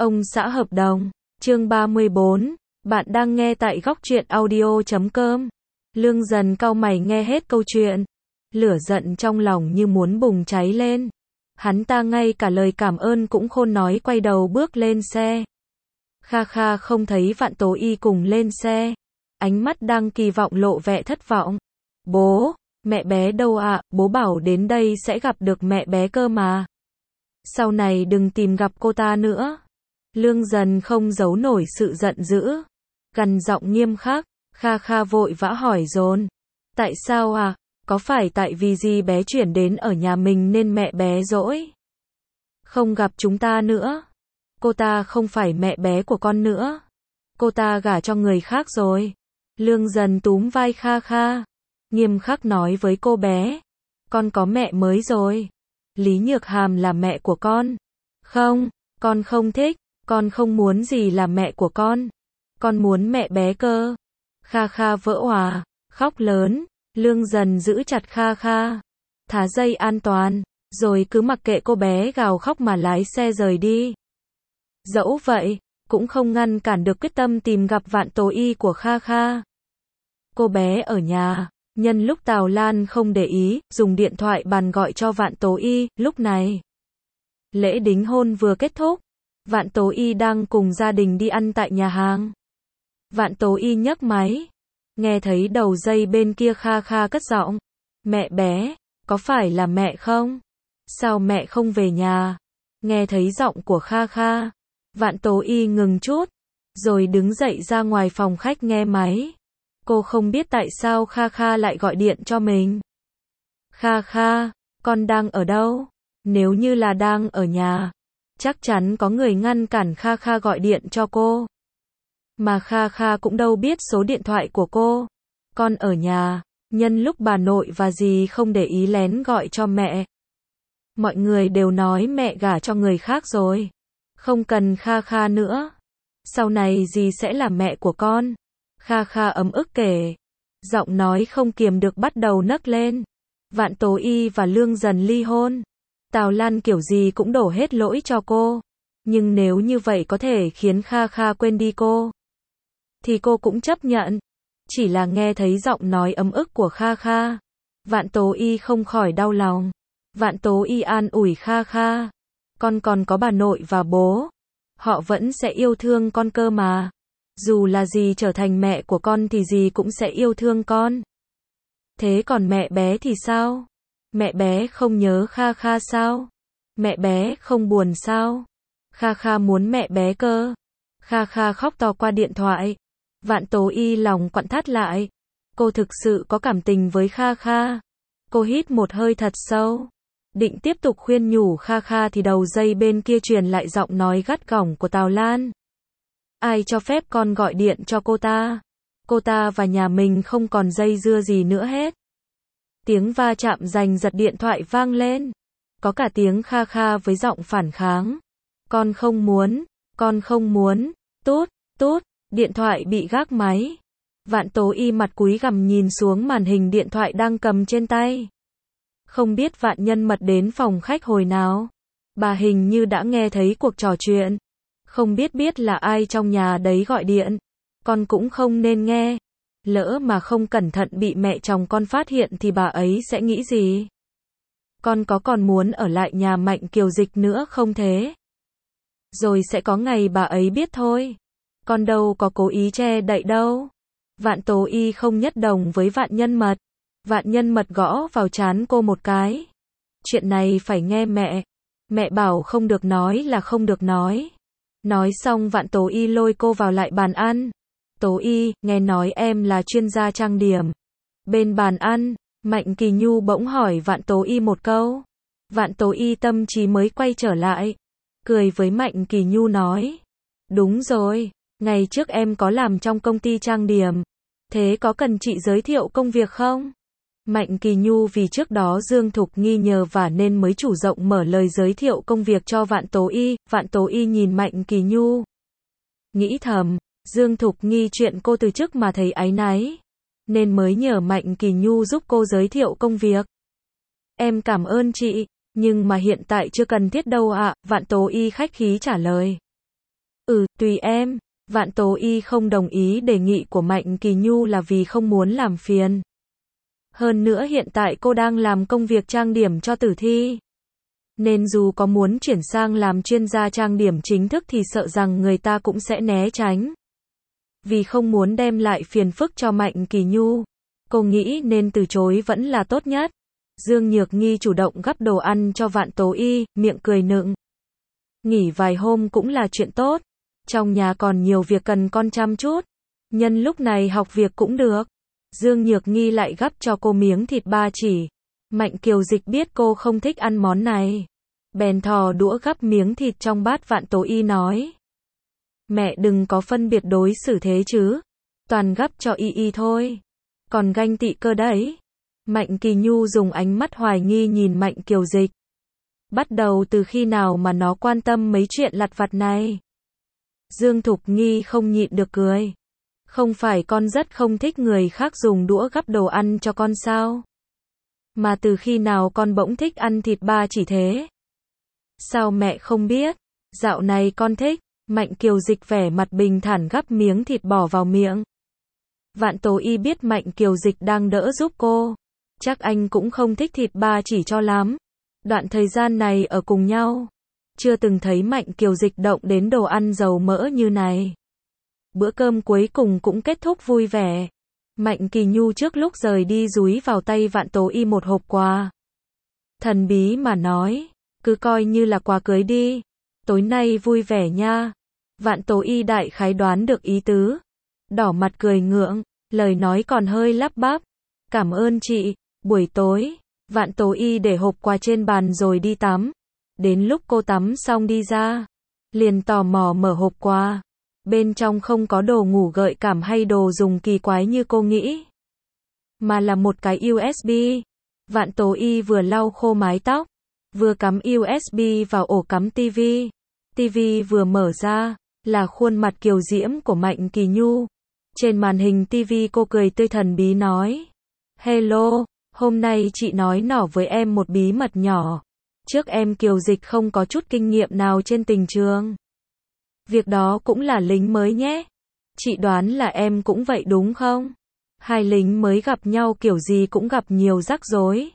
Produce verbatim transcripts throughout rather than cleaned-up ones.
Ông xã hợp đồng, chương ba mươi bốn, bạn đang nghe tại góc truyện audio chấm com. Lương Dần cau mày nghe hết câu chuyện, lửa giận trong lòng như muốn bùng cháy lên. Hắn ta ngay cả lời cảm ơn cũng khôn nói, quay đầu bước lên xe. Kha Kha không thấy Vạn Tố Y cùng lên xe, ánh mắt đang kỳ vọng lộ vẻ thất vọng. Bố, mẹ bé đâu ạ? À? Bố bảo đến đây sẽ gặp được mẹ bé cơ mà. Sau này đừng tìm gặp cô ta nữa. Lương Dần không giấu nổi sự giận dữ, gằn giọng nghiêm khắc. Kha Kha vội vã hỏi dồn, tại sao à? Có phải tại vì gì bé chuyển đến ở nhà mình nên mẹ bé dỗi không gặp chúng ta nữa? Cô ta không phải mẹ bé của con nữa, cô ta gả cho người khác rồi. Lương Dần túm vai Kha Kha, nghiêm khắc nói với cô bé, con có mẹ mới rồi. Lý Nhược Hàm là mẹ của con. Không, con không thích, con không muốn gì là mẹ của con. Con muốn mẹ bé cơ. Kha Kha vỡ òa, khóc lớn. Lương Dần giữ chặt Kha Kha, thả dây an toàn, rồi cứ mặc kệ cô bé gào khóc mà lái xe rời đi. Dẫu vậy, cũng không ngăn cản được quyết tâm tìm gặp Vạn Tố Y của Kha Kha. Cô bé ở nhà, nhân lúc Tào Lan không để ý, dùng điện thoại bàn gọi cho Vạn Tố Y. Lúc này, lễ đính hôn vừa kết thúc, Vạn Tố Y đang cùng gia đình đi ăn tại nhà hàng. Vạn Tố Y nhấc máy, nghe thấy đầu dây bên kia Kha Kha cất giọng, mẹ bé, có phải là mẹ không? Sao mẹ không về nhà? Nghe thấy giọng của Kha Kha, Vạn Tố Y ngừng chút, rồi đứng dậy ra ngoài phòng khách nghe máy. Cô không biết tại sao Kha Kha lại gọi điện cho mình. Kha Kha, con đang ở đâu? Nếu như là đang ở nhà, chắc chắn có người ngăn cản Kha Kha gọi điện cho cô. Mà Kha Kha cũng đâu biết số điện thoại của cô. Con ở nhà, nhân lúc bà nội và dì không để ý lén gọi cho mẹ. Mọi người đều nói mẹ gả cho người khác rồi, không cần Kha Kha nữa. Sau này dì sẽ là mẹ của con. Kha Kha ấm ức kể, giọng nói không kiềm được bắt đầu nấc lên. Vạn Tố Y và Lương Dần ly hôn, Tào Lan kiểu gì cũng đổ hết lỗi cho cô. Nhưng nếu như vậy có thể khiến Kha Kha quên đi cô, thì cô cũng chấp nhận. Chỉ là nghe thấy giọng nói ấm ức của Kha Kha, Vạn Tố Y không khỏi đau lòng. Vạn Tố Y an ủi Kha Kha, con còn có bà nội và bố, họ vẫn sẽ yêu thương con cơ mà. Dù là dì trở thành mẹ của con thì dì cũng sẽ yêu thương con. Thế còn mẹ bé thì sao? Mẹ bé không nhớ Kha Kha sao? Mẹ bé không buồn sao? Kha Kha muốn mẹ bé cơ. Kha Kha khóc to qua điện thoại. Vạn Tố Y lòng quặn thắt lại. Cô thực sự có cảm tình với Kha Kha. Cô hít một hơi thật sâu, định tiếp tục khuyên nhủ Kha Kha thì đầu dây bên kia truyền lại giọng nói gắt gỏng của Tào Lan. Ai cho phép con gọi điện cho cô ta? Cô ta và nhà mình không còn dây dưa gì nữa hết. Tiếng va chạm giành giật điện thoại vang lên. Có cả tiếng Kha Kha với giọng phản kháng. Con không muốn, con không muốn. Tút, tút, điện thoại bị gác máy. Vạn Tố Y mặt cúi gằm nhìn xuống màn hình điện thoại đang cầm trên tay. Không biết Vạn Nhân Mật đến phòng khách hồi nào. Bà hình như đã nghe thấy cuộc trò chuyện. Không biết biết là ai trong nhà đấy gọi điện. Con cũng không nên nghe. Lỡ mà không cẩn thận bị mẹ chồng con phát hiện thì bà ấy sẽ nghĩ gì? Con có còn muốn ở lại nhà Mạnh Kiều Dịch nữa không thế? Rồi sẽ có ngày bà ấy biết thôi. Con đâu có cố ý che đậy đâu. Vạn Tố Y không nhất đồng với Vạn Nhân Mật. Vạn Nhân Mật gõ vào trán cô một cái. Chuyện này phải nghe mẹ. Mẹ bảo không được nói là không được nói. Nói xong Vạn Tố Y lôi cô vào lại bàn ăn. Tố Y, nghe nói em là chuyên gia trang điểm. Bên bàn ăn, Mạnh Kỳ Nhu bỗng hỏi Vạn Tố Y một câu. Vạn Tố Y tâm trí mới quay trở lại, cười với Mạnh Kỳ Nhu nói. Đúng rồi, ngày trước em có làm trong công ty trang điểm. Thế có cần chị giới thiệu công việc không? Mạnh Kỳ Nhu vì trước đó Dương Thục Nghi nhờ vả nên mới chủ động mở lời giới thiệu công việc cho Vạn Tố Y. Vạn Tố Y nhìn Mạnh Kỳ Nhu, nghĩ thầm, Dương Thục Nghi chuyện cô từ chức mà thấy áy náy, nên mới nhờ Mạnh Kỳ Nhu giúp cô giới thiệu công việc. Em cảm ơn chị, nhưng mà hiện tại chưa cần thiết đâu ạ, Vạn Tố Y khách khí trả lời. Ừ, tùy em. Vạn Tố Y không đồng ý đề nghị của Mạnh Kỳ Nhu là vì không muốn làm phiền. Hơn nữa hiện tại cô đang làm công việc trang điểm cho Tử Thi. Nên dù có muốn chuyển sang làm chuyên gia trang điểm chính thức thì sợ rằng người ta cũng sẽ né tránh. Vì không muốn đem lại phiền phức cho Mạnh Kỳ Nhu, cô nghĩ nên từ chối vẫn là tốt nhất. Dương Nhược Nghi chủ động gắp đồ ăn cho Vạn Tố Y, miệng cười nựng. Nghỉ vài hôm cũng là chuyện tốt. Trong nhà còn nhiều việc cần con chăm chút. Nhân lúc này học việc cũng được. Dương Nhược Nghi lại gắp cho cô miếng thịt ba chỉ. Mạnh Kiều Dịch biết cô không thích ăn món này. Bèn thò đũa gắp miếng thịt trong bát. Vạn Tố Y nói. Mẹ đừng có phân biệt đối xử thế chứ. Toàn gắp cho Y Y thôi. Còn ganh tị cơ đấy. Mạnh Kỳ Nhu dùng ánh mắt hoài nghi nhìn Mạnh Kiều Dịch. Bắt đầu từ khi nào mà nó quan tâm mấy chuyện lặt vặt này? Dương Thục Nghi không nhịn được cười. Không phải con rất không thích người khác dùng đũa gắp đồ ăn cho con sao? Mà từ khi nào con bỗng thích ăn thịt ba chỉ thế? Sao mẹ không biết? Dạo này con thích. Mạnh Kiều Dịch vẻ mặt bình thản gắp miếng thịt bỏ vào miệng. Vạn Tố Y biết Mạnh Kiều Dịch đang đỡ giúp cô. Chắc anh cũng không thích thịt ba chỉ cho lắm. Đoạn thời gian này ở cùng nhau, chưa từng thấy Mạnh Kiều Dịch động đến đồ ăn dầu mỡ như này. Bữa cơm cuối cùng cũng kết thúc vui vẻ. Mạnh Kỳ Nhu trước lúc rời đi dúi vào tay Vạn Tố Y một hộp quà. Thần bí mà nói, cứ coi như là quà cưới đi. Tối nay vui vẻ nha. Vạn Tố Y đại khái đoán được ý tứ. Đỏ mặt cười ngượng, lời nói còn hơi lắp bắp. Cảm ơn chị. Buổi tối, Vạn Tố Y để hộp quà trên bàn rồi đi tắm. Đến lúc cô tắm xong đi ra, liền tò mò mở hộp quà. Bên trong không có đồ ngủ gợi cảm hay đồ dùng kỳ quái như cô nghĩ, mà là một cái u ét bê. Vạn Tố Y vừa lau khô mái tóc, vừa cắm u ét bê vào ổ cắm tivi. Tivi vừa mở ra, là khuôn mặt kiều diễm của Mạnh Kỳ Nhu. Trên màn hình tivi cô cười tươi thần bí nói. Hello, hôm nay chị nói nỏ với em một bí mật nhỏ. Trước em Kiều Dịch không có chút kinh nghiệm nào trên tình trường. Việc đó cũng là lính mới nhé. Chị đoán là em cũng vậy đúng không? Hai lính mới gặp nhau kiểu gì cũng gặp nhiều rắc rối.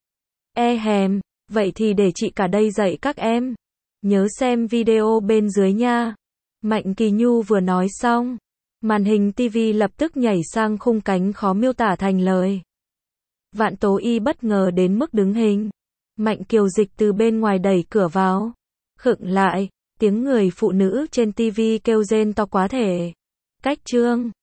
E hèm, vậy thì để chị cả đây dạy các em. Nhớ xem video bên dưới nha. Mạnh Kỳ Nhu vừa nói xong, màn hình tivi lập tức nhảy sang khung cảnh khó miêu tả thành lời. Vạn Tố Y bất ngờ đến mức đứng hình. Mạnh Kiều Dịch từ bên ngoài đẩy cửa vào. Khựng lại, tiếng người phụ nữ trên tivi kêu rên to quá thể. Cách chương